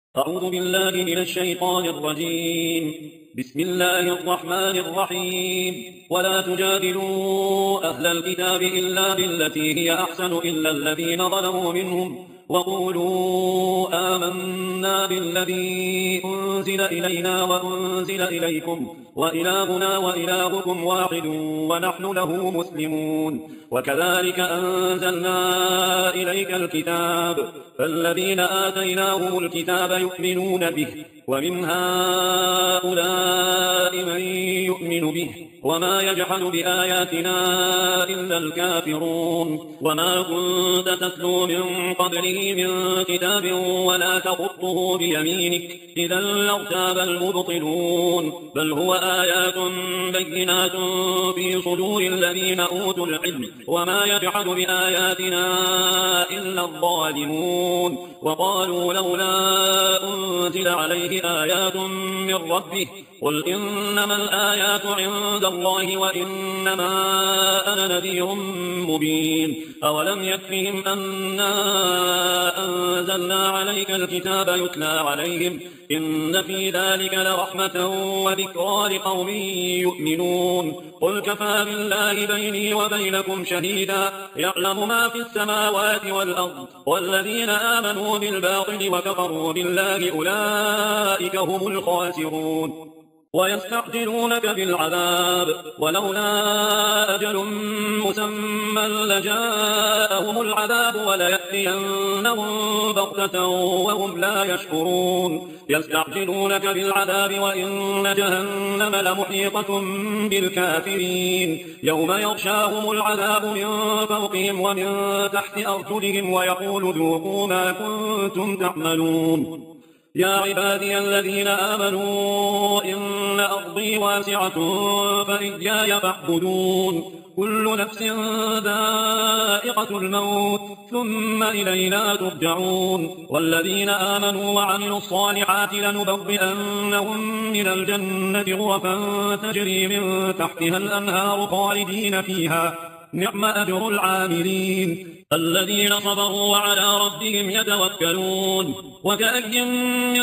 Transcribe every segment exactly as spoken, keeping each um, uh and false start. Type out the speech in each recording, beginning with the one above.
أعوذ بالله من الشيطان الرجيم. بسم الله الرحمن الرحيم. ولا تجادلوا أهل الكتاب إلا بالتي هي أحسن إلا الذين ظلموا منهم وقولوا آمنا بالذي أنزل إلينا وأنزل إليكم وإلهنا وإلهكم واحد ونحن له مسلمون. وكذلك أنزلنا إليك الكتاب فالذين آتيناهم الكتاب يؤمنون به ومن هؤلاء من يؤمن به وما يجحد بآياتنا إلا الكافرون. وما كنت تتلو من قبله من كتاب ولا تخطه بيمينك إذا لارتاب المبطلون. بل هو آيات بينات في صدور الذين أوتوا العلم وما يجحد بآياتنا إلا الظالمون. وقالوا لولا أنزل عليه آيات من ربه قل إنما الآيات عند الله وإنما أنا نذير مبين. أولم يكفهم أنا أنزلنا عليك الكتاب يتلى عليهم إن في ذلك لرحمة وذكرى لقوم يؤمنون. قل كفى بالله بيني وبينكم شهيدا يعلم ما في السماوات والأرض والذين آمنوا بالباطل وكفروا بالله أولئك هم الخاسرون. ويستعجلونك بالعذاب ولولا أجل مسمى لجاءهم العذاب وليأتينهم بغتة وهم لا يشعرون. يستعجلونك بالعذاب وإن جهنم لمحيطة بالكافرين يوم يغشاهم العذاب من فوقهم ومن تحت أرجلهم ويقول ذوقوا ما كنتم تعملون. يا عبادي الذين آمنوا إن أرضي واسعة فإياي فاعبدون. كل نفس ذائقة الموت ثم إلينا ترجعون. والذين آمنوا وعملوا الصالحات لنبوئنهم من الجنة غرفا تجري من تحتها الأنهار خالدين فيها نعم أجر العاملين الذين صبروا وعلى ربهم يتوكلون. وكأي من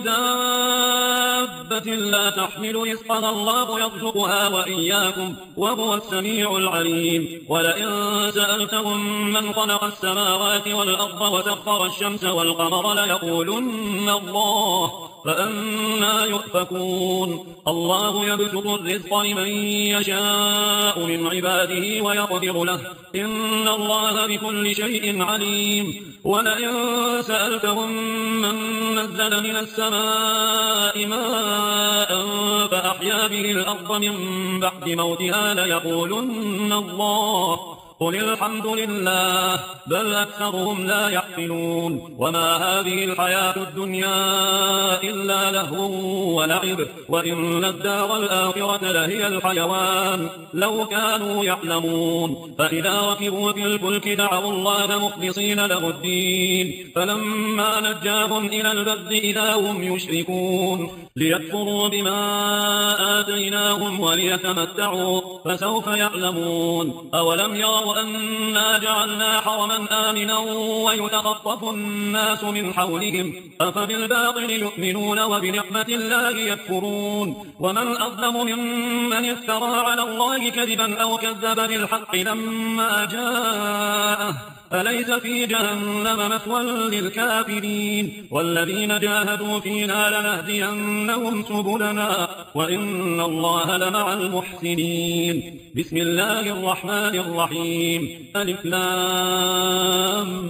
دابة لا تحمل رزقها الله يرزقها وإياكم وهو السميع العليم. ولئن سألتهم من خلق السماوات والأرض وسخر الشمس والقمر ليقولن الله فأنا يؤفكون. الله يبسط الرزق لمن يشاء من عباده ويقدر له إن الله بكل شيء عليم. ولئن سألتهم من نزل من السماء ماء فأحيا به الأرض من بعد موتها ليقولن الله قل الحمد لله بل أكثرهم لا يعقلون. وما هذه الحياة الدنيا إلا لهو ولعب وإن الدار الآخرة لهي الحيوان لو كانوا يعلمون. فإذا ركبوا في الفلك دعوا الله مخلصين له الدين فلما نجاهم إلى البر إذا هم يشركون ليكفروا بما آتيناهم وليتمتعوا فسوف يعلمون. أولم يروا أنا جعلنا حرما آمنا ويتخطف الناس من حولهم أفبالباطل يؤمنون وبنعمة الله يكفرون. ومن أظلم ممن افترى على الله كذبا أو كذب بالحق لما جاءه أليس في جهنم مثوى للكافرين. والذين جاهدوا فينا لنهدينهم سبلنا وإن الله لمع المحسنين. بسم الله الرحمن الرحيم. ألف لام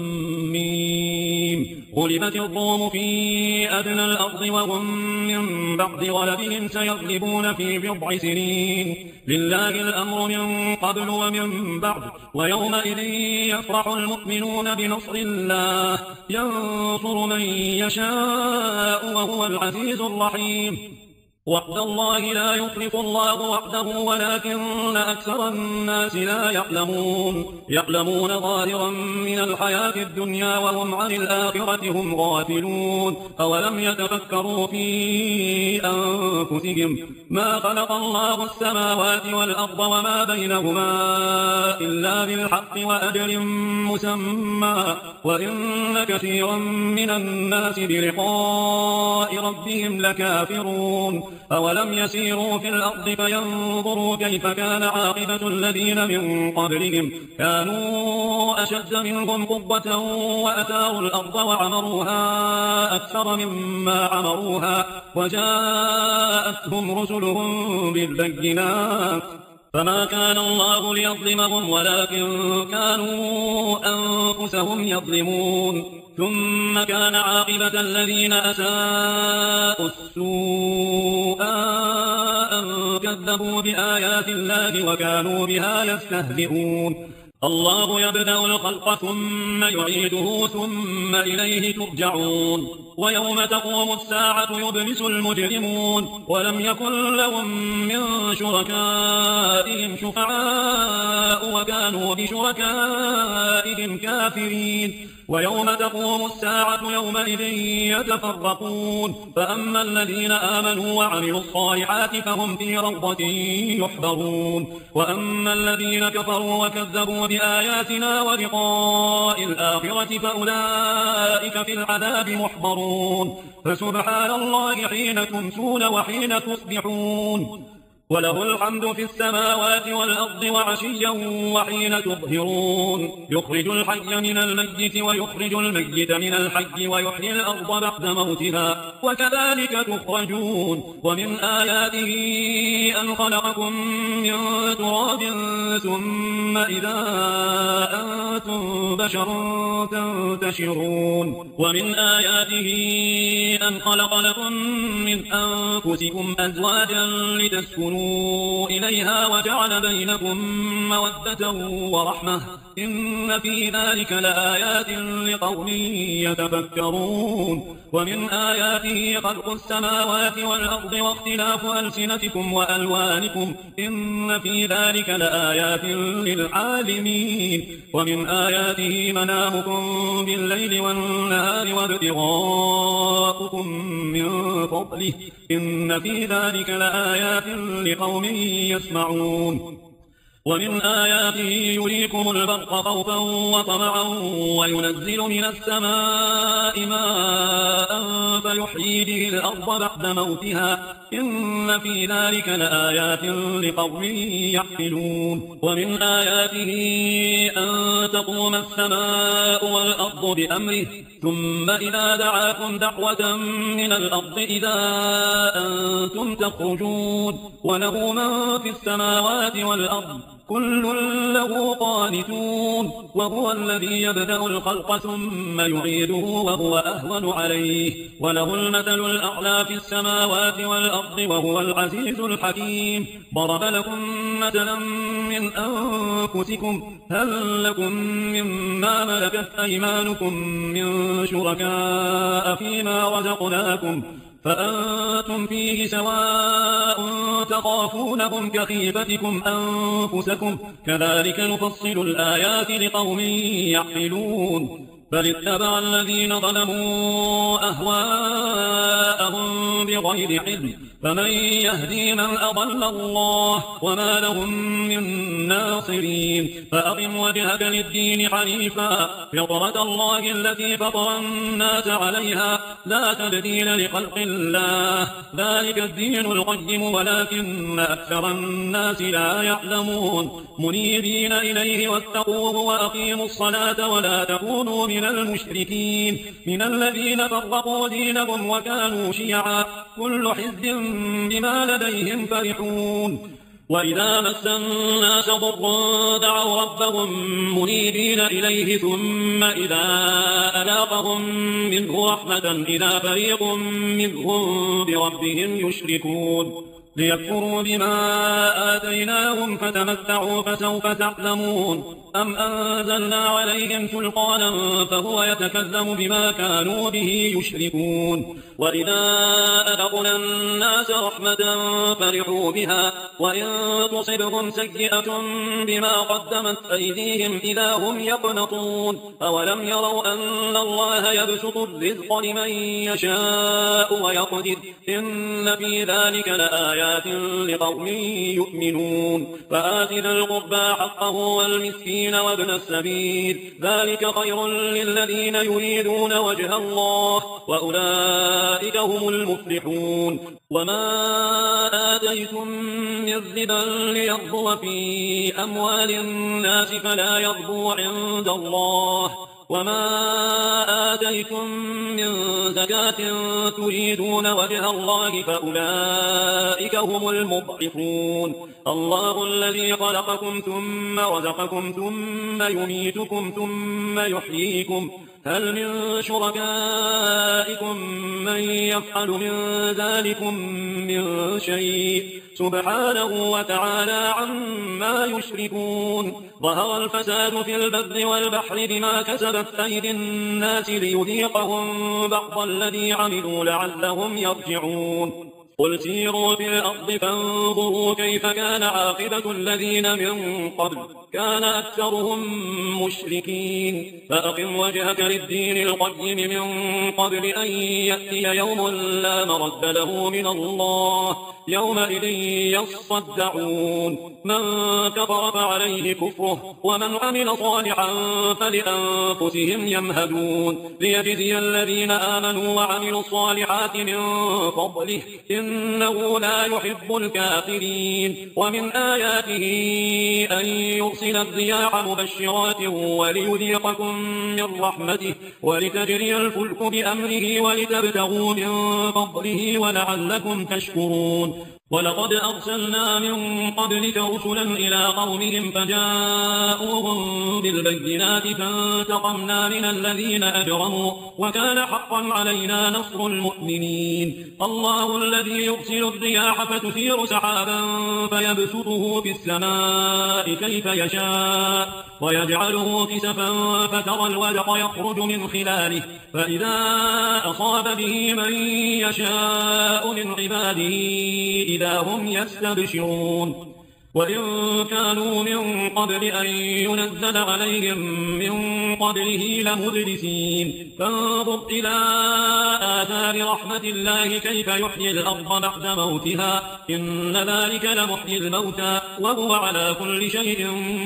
ميم. غلبت الروم في أدنى الأرض وهم من بعد غلبهم سيغلبون في بضع سنين لله الأمر من قبل ومن بعد ويومئذ يفرح المؤمنون بنصر الله ينصر من يشاء وهو العزيز الرحيم. وعد الله لا يخلف الله وعده ولكن أكثر الناس لا يعلمون يعلمون ظاهرا من الحياة الدنيا وهم عن الآخرة هم غافلون أولم يتفكروا في أنفسهم ما خلق الله السماوات والأرض وما بينهما إلا بالحق وأجل مسمى وإن كثيرا من الناس بلقاء ربهم لكافرون أولم يسيروا في الأرض فينظروا كيف كان عاقبة الذين من قبلهم كانوا أشد منهم قوة وأثاروا الأرض وعمروها أكثر مما عمروها وجاءتهم رسلهم بالبينات فما كان الله ليظلمهم ولكن كانوا أنفسهم يظلمون ثم كان عاقبة الذين أساءوا السوء أن كذبوا بآيات الله وكانوا بها يستهزئون الله يبدأ الخلق ثم يعيده ثم إليه ترجعون ويوم تقوم الساعة يبلس المجرمون ولم يكن لهم من شركائهم شفعاء وكانوا بشركائهم كافرين ويوم تقوم الساعة يومئذ يتفرقون فأما الذين آمنوا وعملوا الصالحات فهم في روضة يحبرون وأما الذين كفروا وكذبوا بآياتنا ولقاء الآخرة فأولئك في العذاب محضرون فسبحان الله حين تمسون وحين تصبحون وله الحمد في السماوات والأرض وعشيا وحين تظهرون يخرج الحي من الميت ويخرج الميت من الحي ويحيي الأرض بعد موتها وكذلك تخرجون ومن آياته أن خلقكم من تراب ثم إذا أنتم بشر تنتشرون ومن آياته أن خلق لكم من أنفسكم أزواجا لتسكنوا إليها وجعل بينكم مودة ورحمة إن في ذلك لآيات لقوم يتفكرون ومن آياته خلق السماوات والأرض واختلاف ألسنتكم وألوانكم إن في ذلك لآيات للعالمين ومن آياته منامكم بالليل والنهار وابتغاؤكم من فضله إن في ذلك لآيات لقوم يسمعون ومن آياته يريكم البرق خوفا وطمعا وينزل من السماء ماء فيحيي به الأرض بعد موتها إن في ذلك لآيات لقوم يعقلون ومن آياته أن تقوم السماء والأرض بأمره ثم إذا دعاكم دعوة من الأرض إذا أنتم تخرجون وله من في السماوات والأرض كل له قانتون وهو الذي يبدأ الخلق ثم يعيده وهو أهون عليه وله المثل الأعلى في السماوات والأرض وهو العزيز الحكيم ضرب لكم مثلا من أنفسكم هل لكم مما ملكت أيمانكم من شركاء فيما رزقناكم فأنتم فيه سواء تخافونهم كخيفتكم أنفسكم كذلك نفصل الآيات لقوم يعقلون بل اتبع الذين ظلموا أهواءهم بغير علم فمن يهدي من أضل الله وما لهم من ناصرين فأقم وجهك للدين حنيفا فطرة الله التي فطر الناس عليها لا تبديل لخلق الله ذلك الدين القيم ولكن أكثر الناس لا يعلمون منيبين إليه واتقوه وأقيموا الصلاة ولا تكونوا من المشركين من الذين فرقوا دينهم وكانوا شيعا كل حزب بما لديهم فرحون وإذا مس الناس ضر دعوا ربهم منيبين إليه ثم إذا أذاقهم منه رحمة إذا فريق منهم بربهم يشركون ليكفروا بما آتيناهم فتمتعوا فسوف تعلمون أم أنزلنا عليهم سلطانا فهو يتكذب بما كانوا به يشركون وإذا أذقنا الناس رحمة فرحوا بها وإن تصبهم سيئة بما قدمت أيديهم إذا هم يقنطون أولم يروا أن الله يبسط الرزق لمن يشاء ويقدر إن في ذلك لآيات لقوم يؤمنون فآت ذا القربى حقه والمسكين وابن السبيل ذلك خير للذين يريدون وجه الله وأولئك هم المفلحون وما آتيتم من ربا ليربو في أموال الناس فلا يربو عند الله وما آتيتم من زكاة تريدون وجه الله فأولئك هم المضعفون الله الذي خلقكم ثم رزقكم ثم يميتكم ثم يحييكم هل من شركائكم من يفعل من ذلكم من شيء سبحانه وتعالى عما يشركون ظهر الفساد في البر والبحر بما كسبت أيدي الناس ليذيقهم بعض الذي عملوا لعلهم يرجعون قل سيروا في الأرض فانظروا كيف كان عاقبة الذين من قبل كان أكثرهم مشركين فأقم وجهك للدين القيم من قبل أن يأتي يوم لا مرد له من الله يومئذ يصدعون من كفر فعليه كفره ومن عمل صالحا فلأنفسهم يمهدون ليجزي الذين آمنوا وعملوا الصالحات من فضله إنه لا يحب الكافرين ومن آياته أن يرسل الرياح مبشرات وليذيقكم من رحمته ولتجري الفلك بأمره ولتبتغوا من فضله ولعلكم تشكرون ولقد أرسلنا من قبلك رسلا إلى قومهم فجاءوهم بالبينات فانتقمنا من الذين أجرموا وكان حقا علينا نصر المؤمنين الله الذي يرسل الرياح فتثير سحابا فيبسطه في السماء كيف يشاء ويجعله كسفا فترى الودق يخرج من خلاله فإذا أصاب به من يشاء من عباده إذا هم يستبشرون وإن كانوا من قبل أن ينزل عليهم من قبله لمبلسين فانظر إلى آثار رحمة الله كيف يحيي الأرض بعد موتها إن ذلك لمحيي الموتى وهو على كل شيء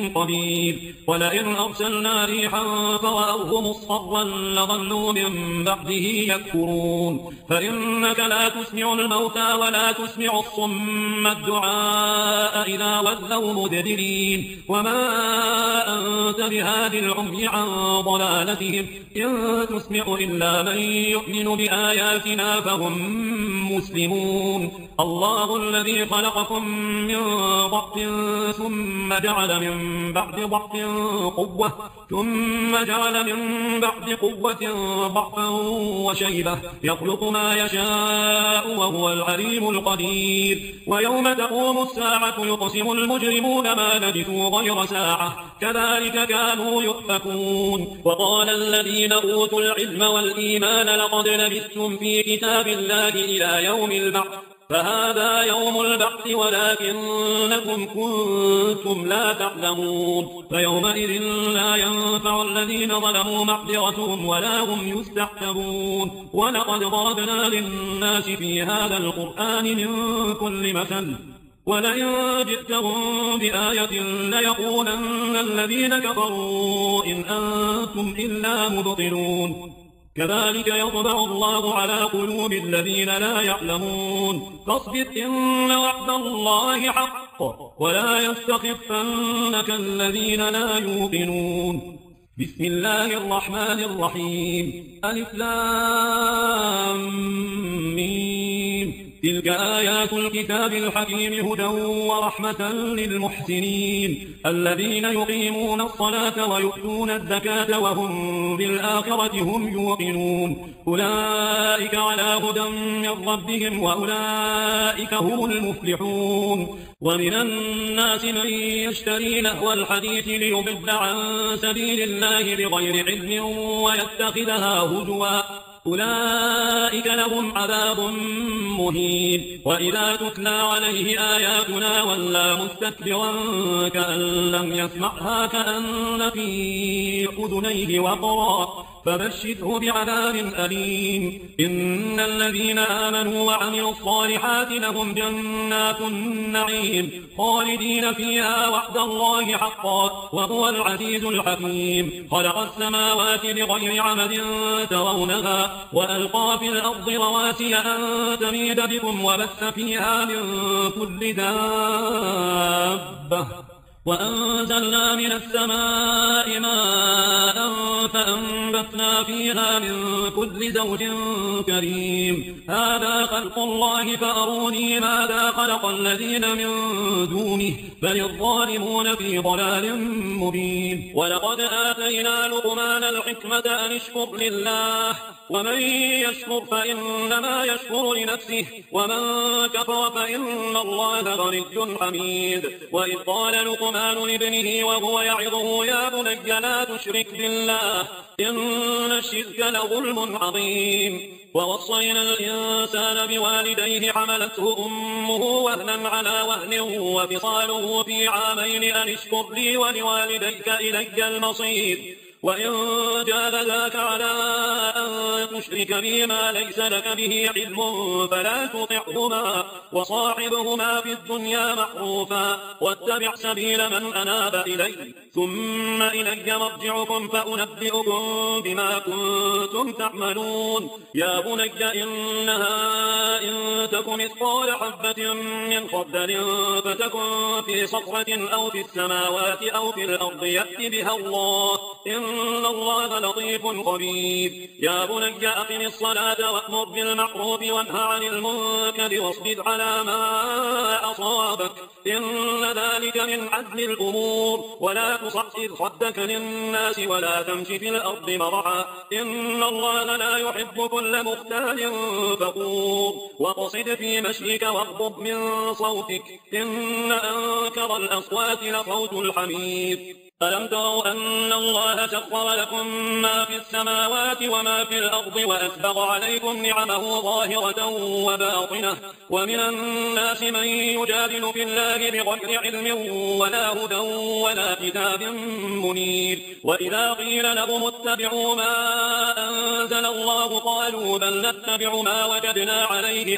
قدير ولئن أرسلنا ريحا فرأوه مصفرا لظلوا من بعده يكفرون فإنك لا تسمع الموتى ولا تسمع الصم الدعاء إذا ولوا مدبرين وما أنت بهادي العمي عن ضلالتهم إن تسمع إلا من يؤمن بآياتنا فهم مسلمون الله الذي خلقكم من ضعف ثم جعل من بعد ضعف قوة ثم جعل من بعد قوة ضعفا وشيبة يخلق ما يشاء وهو العليم القدير ويوم تقوم الساعة يقسم المجرمون ما لبثوا غير ساعة كذلك كانوا يؤفكون وقال الذين أوتوا العلم والإيمان لقد لبثتم في كتاب الله إلى يوم البعث فهذا يوم البعث ولكنكم كنتم لا تعلمون فيومئذ لا ينفع الذين ظلموا معذرتهم ولا هم يستعتبون ولقد ضربنا للناس في هذا القرآن من كل مثل ولئن جئتهم بآية ليقولن الذين كفروا إن أنتم إلا مبطلون كذلك يطبع الله على قلوب الذين لا يعلمون فاصبر إن وعد الله حق ولا يستخفنك الذين لا يوقنون بسم الله الرحمن الرحيم ألف لام ميم تلك آيات الكتاب الحكيم هدى ورحمة للمحسنين الذين يقيمون الصلاة ويؤتون الزكاة وهم بالآخرة هم يوقنون أولئك على هدى من ربهم وأولئك هم المفلحون ومن الناس من يشتري لهو الحديث ليضل عن سبيل الله بغير علم ويتخذها هزوا أولئك لهم عذاب مهين وإذا تتلى عليه آياتنا ولى مستكبرا كأن لم يسمعها كأن في أذنيه وقرا فبشره بعذاب أليم إن الذين آمنوا وعملوا الصالحات لهم جنات النعيم خالدين فيها وعد الله حقا وهو العزيز الحكيم خلق السماوات بغير عمد ترونها وألقى في الأرض رواسي أن تميد بكم وبث فيها من كل دابة وأنزلنا من السماء ماء فأنبتنا فيها من كل زوج كريم هذا خلق الله فأروني ماذا خلق الذين من دونه بل الظالمون في ضلال مبين ولقد آتينا لقمان الحكمة أن اشكر لله ومن يشكر فإنما يشكر لنفسه ومن كفر فإن الله غني حميد وإذ قال لقمان لابنه وهو يعظه يا بني لا تشرك بالله إن الشرك لظلم عظيم ووصينا الإنسان بوالديه حملته أمه وهنا على وهن وفصاله في عامين أن اشكر لي ولوالديك إلي المصير وإن جاهداك على أن تشرك بي ما ليس لك به علم فلا تطعهما وصاحبهما في الدنيا معروفا واتبع سبيل من أناب إلي ثم إلي مرجعكم فأنبئكم بما كنتم تعملون يا بني إنها إن تك مثقال حبة من خردل فتكن في صخرة أو في السماوات أو في الأرض يأت بها الله إن الله لطيف خبير يا بني أقم الصلاة وأمر بالمعروف وانه عن المنكر واصبر على ما أصابك إن ذلك من عزم الأمور ولا تصعد خدك للناس ولا تمشي في الأرض مرحا إن الله لا يحب كل مختال فخور واقصد في مشيك واغضب من صوتك إن أنكر الأصوات لصوت الحمير ألم تروا أن الله سخر لكم ما في السماوات وما في الأرض وأسبغ عليكم نعمه ظاهرة وباطنة ومن الناس من يجادل في الله بغير علم ولا هدى ولا كتاب منير وإذا قيل لهم اتبعوا ما أنزل الله قالوا بل نتبع ما وجدنا عليه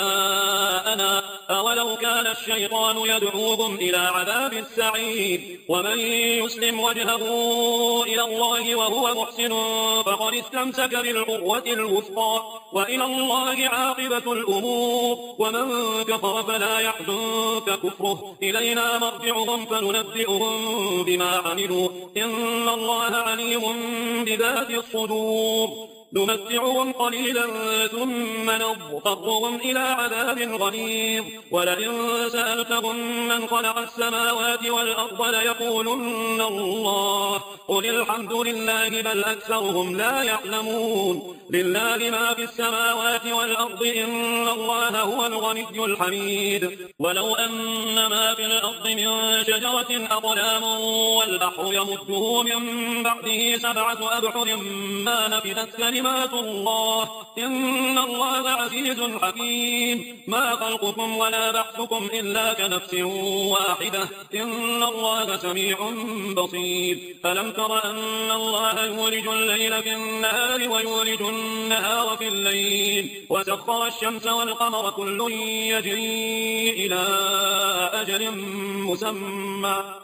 آباءنا أولو كان الشيطان يدعوهم إلى عذاب السعير ومن يسلم وجهه إلى الله وهو محسن فقد استمسك بالعروة الوثقى وإلى الله عاقبة الأمور ومن كفر فلا يحزنك كفره إلينا مرجعهم فننبئهم بما عملوا إن الله عليم بذات الصدور نمتعهم قليلا ثم نضطرهم إلى عذاب غليظ ولئن سألتهم من خلق السماوات والأرض ليقولن الله قل الحمد لله بل أكثرهم لا يعلمون لله ما في السماوات والأرض إن الله هو الغني الحميد ولو أن ما في الأرض من شجرة أقلام والبحر يمده من بعده سبعة أبحر ما نفدت كلمات الله إن الله عزيز حكيم ما خلقكم ولا بعثكم إلا كنفس واحدة إن الله سميع بصير ألم تر أن الله يولج الليل في النهار ويولج النهار في الليل وسخر الشمس والقمر كل يجري إلى أجل مسمى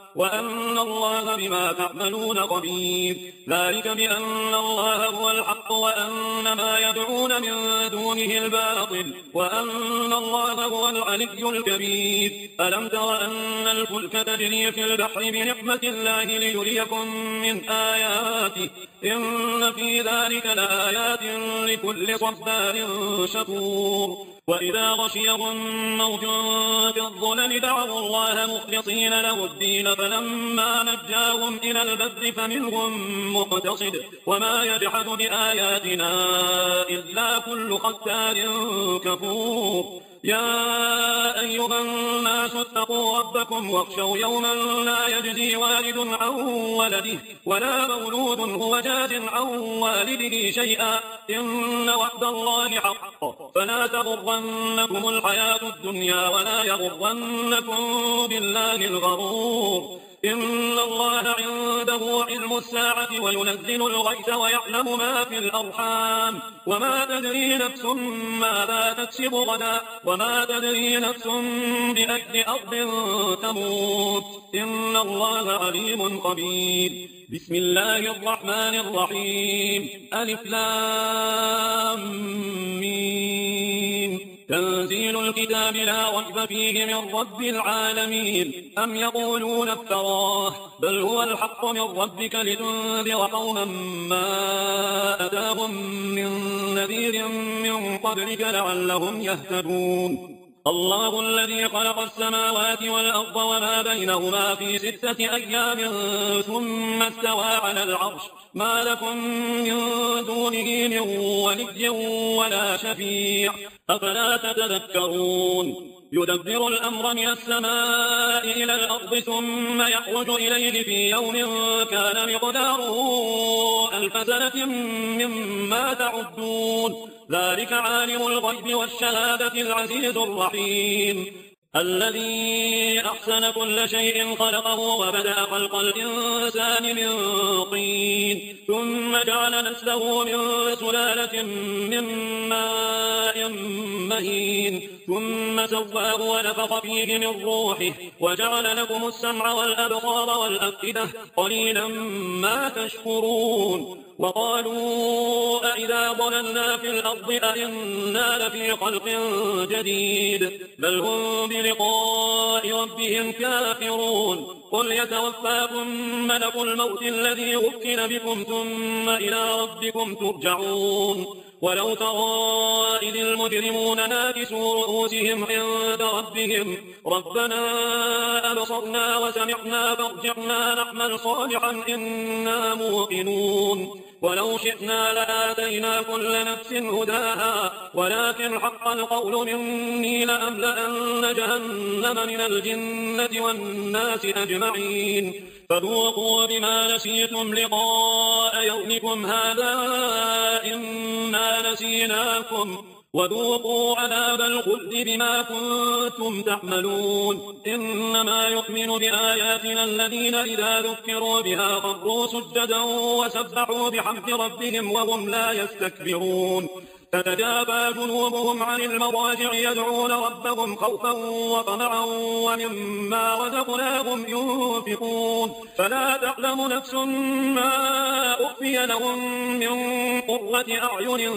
وأن الله بما تعملون خبير. ذلك بأن الله هو الحق وأن ما يدعون من دونه الباطل وأن الله هو العلي الكبير. ألم تر أن الفلك تجري في البحر بنعمة الله ليريكم من آياته إن في ذلك لآيات لكل صبار شكور. وإذا غشيهم موج كالظلل دعوا الله مخلصين له الدين فلما نجاهم إلى البر فمنهم مقتصد وما يجحد بآياتنا إلا كل ختار كفور. يا أيها الناس اتقوا ربكم واخشوا يوما لا يجزي والد عن ولده ولا مولود هو جاز عن والده شيئا إن وعد الله حق فلا تغرنكم الحياة الدنيا ولا يغرنكم بالله الغرور. إن الله عنده علم الساعة وينزل الغيث ويعلم ما في الأرحام وما تدري نفس ماذا تكسب غدا وما تدري نفس بأي أرض تموت إن الله عليم خبير. بسم الله الرحمن الرحيم. ألف لام ميم. تنزيل الكتاب لا ريب فيه من رب العالمين. أم يقولون افتراه بل هو الحق من ربك لتنذر قوما ما أتاهم من نذير من قبلك لعلهم يهتدون. الله الذي خلق السماوات والأرض وما بينهما في ستة أيام ثم استوى على العرش ما لكم من دونه من ولي ولا شفيع أفلا تتذكرون. يدبر الأمر من السماء إلى الأرض ثم يخرج إليه في يوم كان مقداره ألف سنة مما تعدون. ذلك عالم الغيب والشهادة العزيز الرحيم الذي أحسن كل شيء خلقه وبدأ خلق الإنسان من طين ثم جعل نسله من سلالة من ماء مهين ثم سواه ونفخ فيه من روحه وجعل لكم السمع والأبصار والأفئدة قليلا ما تشكرون. وقالوا أئذا ضللنا في الأرض أئنا لفي خلق جديد بل هم بلقاء ربهم كافرون. قل يتوفاكم ملك الموت الذي وكل بكم ثم إلى ربكم ترجعون. ولو ترى إذ المجرمون ناكسوا رؤوسهم عند ربهم ربنا أبصرنا وسمعنا فارجعنا نعمل صالحا إنا موقنون. ولو شئنا لآتينا كل نفس هداها ولكن حق القول مني لأملأن جهنم من الجنة والناس أجمعين. فذوقوا بما نسيتم لقاء يومكم هذا إنا نسيناكم وذوقوا عذاب الخلد بما كنتم تعملون. إنما يؤمن بآياتنا الذين إذا ذكروا بها خروا سجدا وسبحوا بحمد ربهم وهم لا يستكبرون. تتجافى جنوبهم عن المضاجع يدعون ربهم خوفا وطمعا ومما رزقناهم ينفقون. فلا تعلم نفس ما أخفي لهم من قرة أعين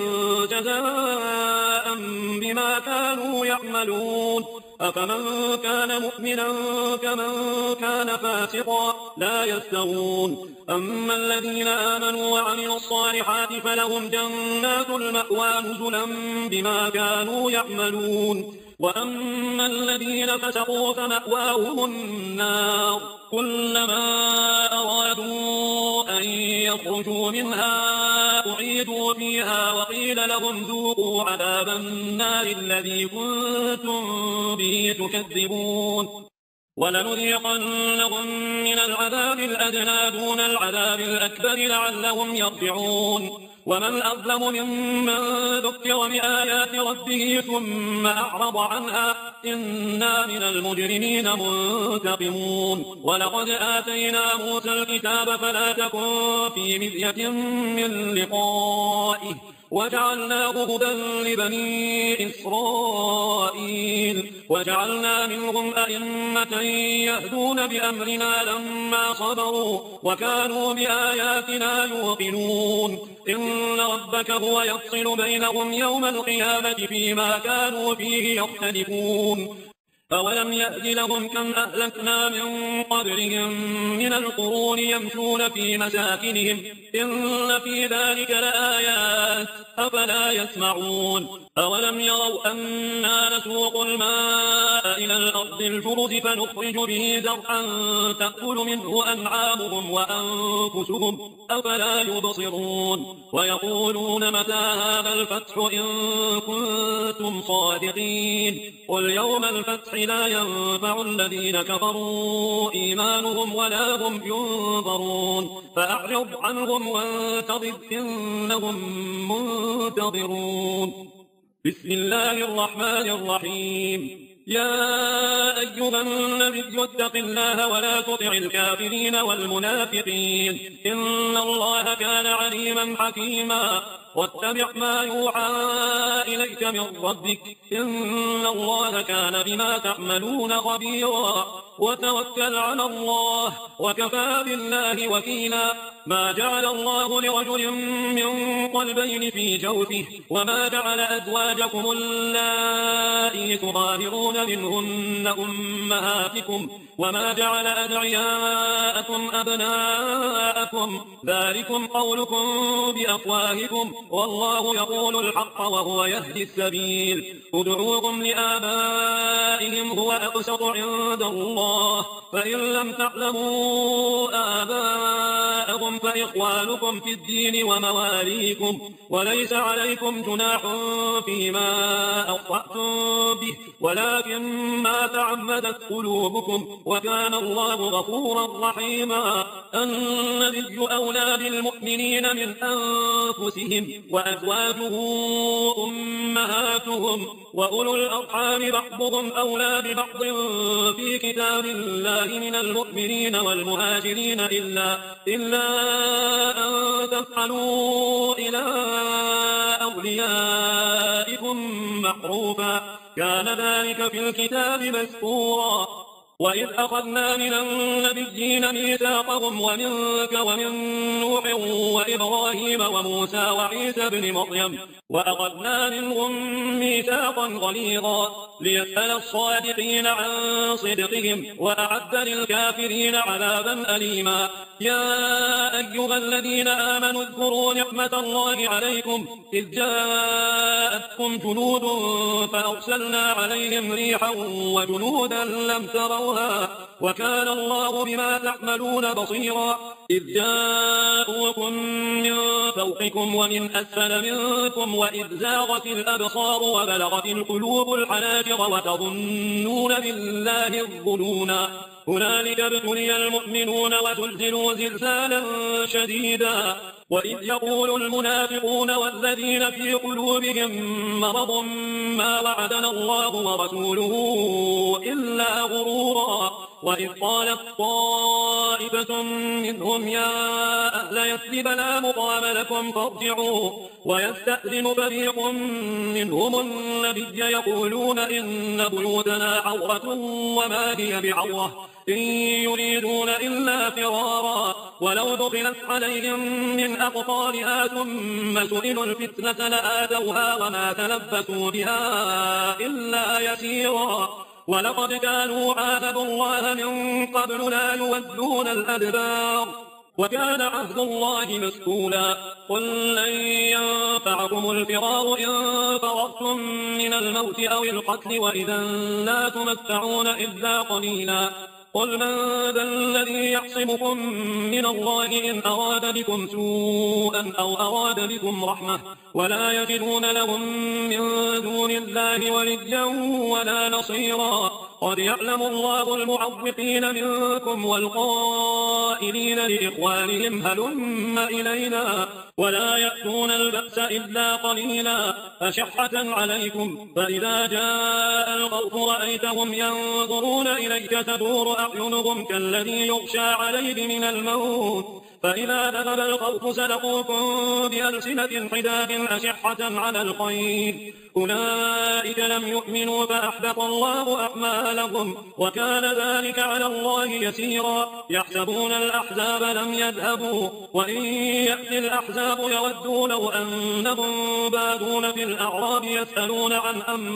جزاء بما كانوا يعملون. أفمن كان مؤمنا كمن كان فاسقا لا يستوون. أما الذين آمنوا وعملوا الصالحات فلهم جنات المأوى نزلا بما كانوا يعملون. وأما الذين فسقوا فمأواهم النار كلما أرادوا أن يخرجوا منها أعيدوا فيها وقيل لهم ذوقوا عذاب النار الذي كنتم به تكذبون. ولنذيقنهم من العذاب الأدنى دون العذاب الأكبر لعلهم يرجعون. ومن أظلم ممن ذكر بآيات ربه ثم أعرض عنها إنا من المجرمين منتقمون. ولقد آتينا موسى الكتاب فلا تكن في مرية من لقائه وجعلناه هدى لبني إسرائيل. إسرائيل وجعلنا منهم أئمة يهدون بأمرنا لما صبروا وكانوا بآياتنا يوقنون إن ربك هو يفصل بينهم يوم القيامة فيما كانوا فيه يختلفون أولم يأت لهم كم أهلكنا من قبلهم من القرون يمشون في مساكنهم إن في ذلك لآيات أفلا يسمعون أولم يروا أنا نسوق الماء إلى الأرض الجرز فنخرج به زرعا تأكل منه أنعامهم وأنفسهم أفلا يبصرون ويقولون متى هذا الفتح إن كنتم صادقين قل يوم الفتح لا ينفع الذين كفروا إيمانهم ولا هم ينظرون فأعرض عنهم وانتظر إنهم منتظرون بسم الله الرحمن الرحيم يا أيها النبي اتق الله ولا تطع الكافرين والمنافقين إن الله كان عليما حكيما واتبع ما يوحى إليك من ربك إن الله كان بما تعملون خبيرا وتوكل على الله وكفى بالله وكيلا ما جعل الله لرجل من قلبين في جوفه وما جعل أزواجكم اللائي تظاهرون منهن أمهاتكم وما جعل أدعياءكم أبناءكم ذلكم قولكم بأفواهكم والله يقول الحق وهو يهدي السبيل ادعوهم لآبائهم هو أقسط عند الله فإن لم تعلموا آباءهم فإخوانكم في الدين ومواليكم وليس عليكم جناح فيما أخطأتم به ولكن ما تعمدت قلوبكم وكان الله غفورا رحيما النبي أولى بالمؤمنين من أنفسهم وأزواجه أمهاتهم وأولو الأرحام بعضهم أولى ببعض في كتاب الله من المؤمنين والمهاجرين إلا, إلا أن تفعلوا إلى أوليائكم معروفا كان ذلك في الكتاب مسطورا وإذ أخذنا من النبيين ميثاقهم ومنك ومن نوح وإبراهيم وموسى وعيسى بن مريم وأخذنا منهم ميثاقا غليظا ليسأل الصادقين عن صدقهم وأعد للكافرين عذابا أليما يا أيها الذين آمنوا اذكروا نعمة الله عليكم إذ جاءتكم جنود فأرسلنا عليهم ريحا وجنودا لم تروها وكان الله بما تعملون بصيرا إذ جاءوكم من فوقكم ومن أسفل منكم وإذ زاغت الأبصار وبلغت القلوب الحناجر وتظنون بالله الظنونا هنالك ابتلي المؤمنون وزلزلوا زلزالا شديدا وإذ يقول المنافقون والذين في قلوبهم مرض ما وعدنا الله ورسوله إلا غرورا وإذ قالت طائفة منهم يا أهل يثرب لا مقام لكم فارجعوا ويستأذن فريق منهم النبي يقولون إن بيوتنا عورة وما هي بعورة إن يريدون إلا فرارا ولو دخلت عليهم من أقطارها ثم سئلوا الفتنة لآتوها وما تلبثوا بها إلا يسيرا ولقد كانوا عاهدوا الله من قبل لا يودون الأدبار وكان عهد الله مسئولا قل لن ينفعكم الفرار إن فررتم من الموت أو القتل وإذا لا تمتعون إلا قليلا قل من ذا الذي يعصمكم من الله إن أراد بكم سوءا أو أراد بكم رحمة ولا يجدون لهم من دون الله وليا ولا نصيرا قد يعلم الله المعوقين منكم والقائلين لإخوانهم هلم إلينا ولا يأتون البأس إلا قليلا أشحة عليكم فإذا جاء الخوف رأيتهم ينظرون إليك تدور أعينهم كالذي يغشى عليه من الموت فإذا ذهب الخوف سلقوكم بألسنة حداد أشحة على الخير أولئك لم يؤمنوا فأحبط الله أعمالهم وكان ذلك على الله يسيرا يحسبون الأحزاب لم يذهبوا وإن يأتي الأحزاب يودوا لو أنهم بادون في الأعراب يسألون عن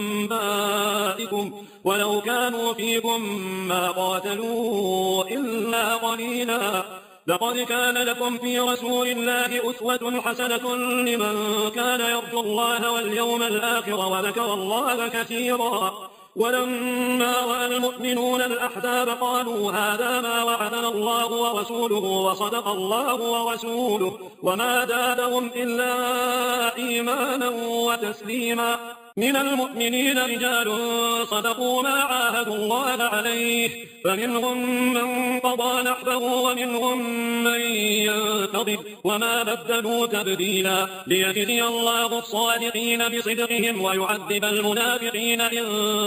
أنبائكم ولو كانوا فيكم ما قاتلوا إلا قليلا لقد كان لكم في رسول الله أسوة حسنة لمن كان يرجو الله واليوم الآخر وذكر الله كثيرا ولما رأى المؤمنون الأحزاب قالوا هذا ما وعدنا الله ورسوله وصدق الله ورسوله وما زادهم إلا إيمانا وتسليما من المؤمنين رجال صدقوا ما عاهدوا الله عليه فمنهم من قضى نحبه ومنهم من ينتظر وما بدلوا تبديلا ليجزي الله الصادقين بصدقهم ويعذب المنافقين إن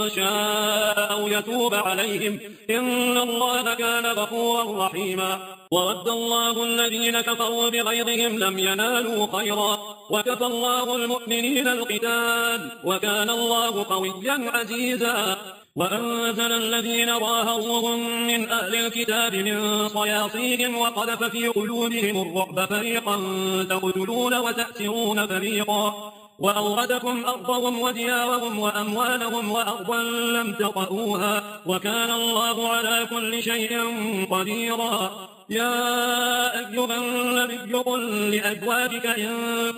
شاء أو يتوب عليهم إن الله كان غفورا رحيما ورد الله الذين كفروا بغيظهم لم ينالوا خيرا وكفى الله المؤمنين القتال وكان الله قويا عزيزا وأنزل الذين ظاهروهم من أهل الكتاب من صياصيهم وقذف في قلوبهم الرعب فريقا تقتلون وتأسرون فريقا وأورثكم أرضهم وديارهم وأموالهم وأرضا لم تطئوها وكان الله على كل شيء قديرا يا أيها النبي قل لأزواجك إن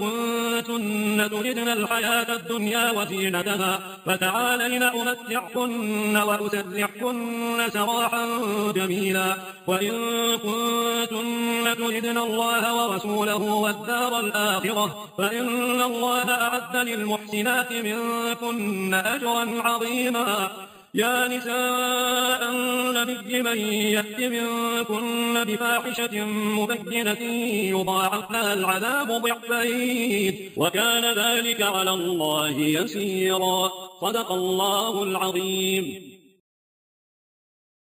كنتن تردن الحياة الدنيا وزينتها فتعالين أمتعكن وأسرحكن سراحا جميلا وإن كنتن تردن الله ورسوله والدار الآخرة فإن الله أعد للمحسنات منكن أجرا عظيما يا نساء النبي من يأت منكن بفاحشة مبينة يضاعف لها العذاب ضعفين وكان ذلك على الله يسيرا صدق الله العظيم.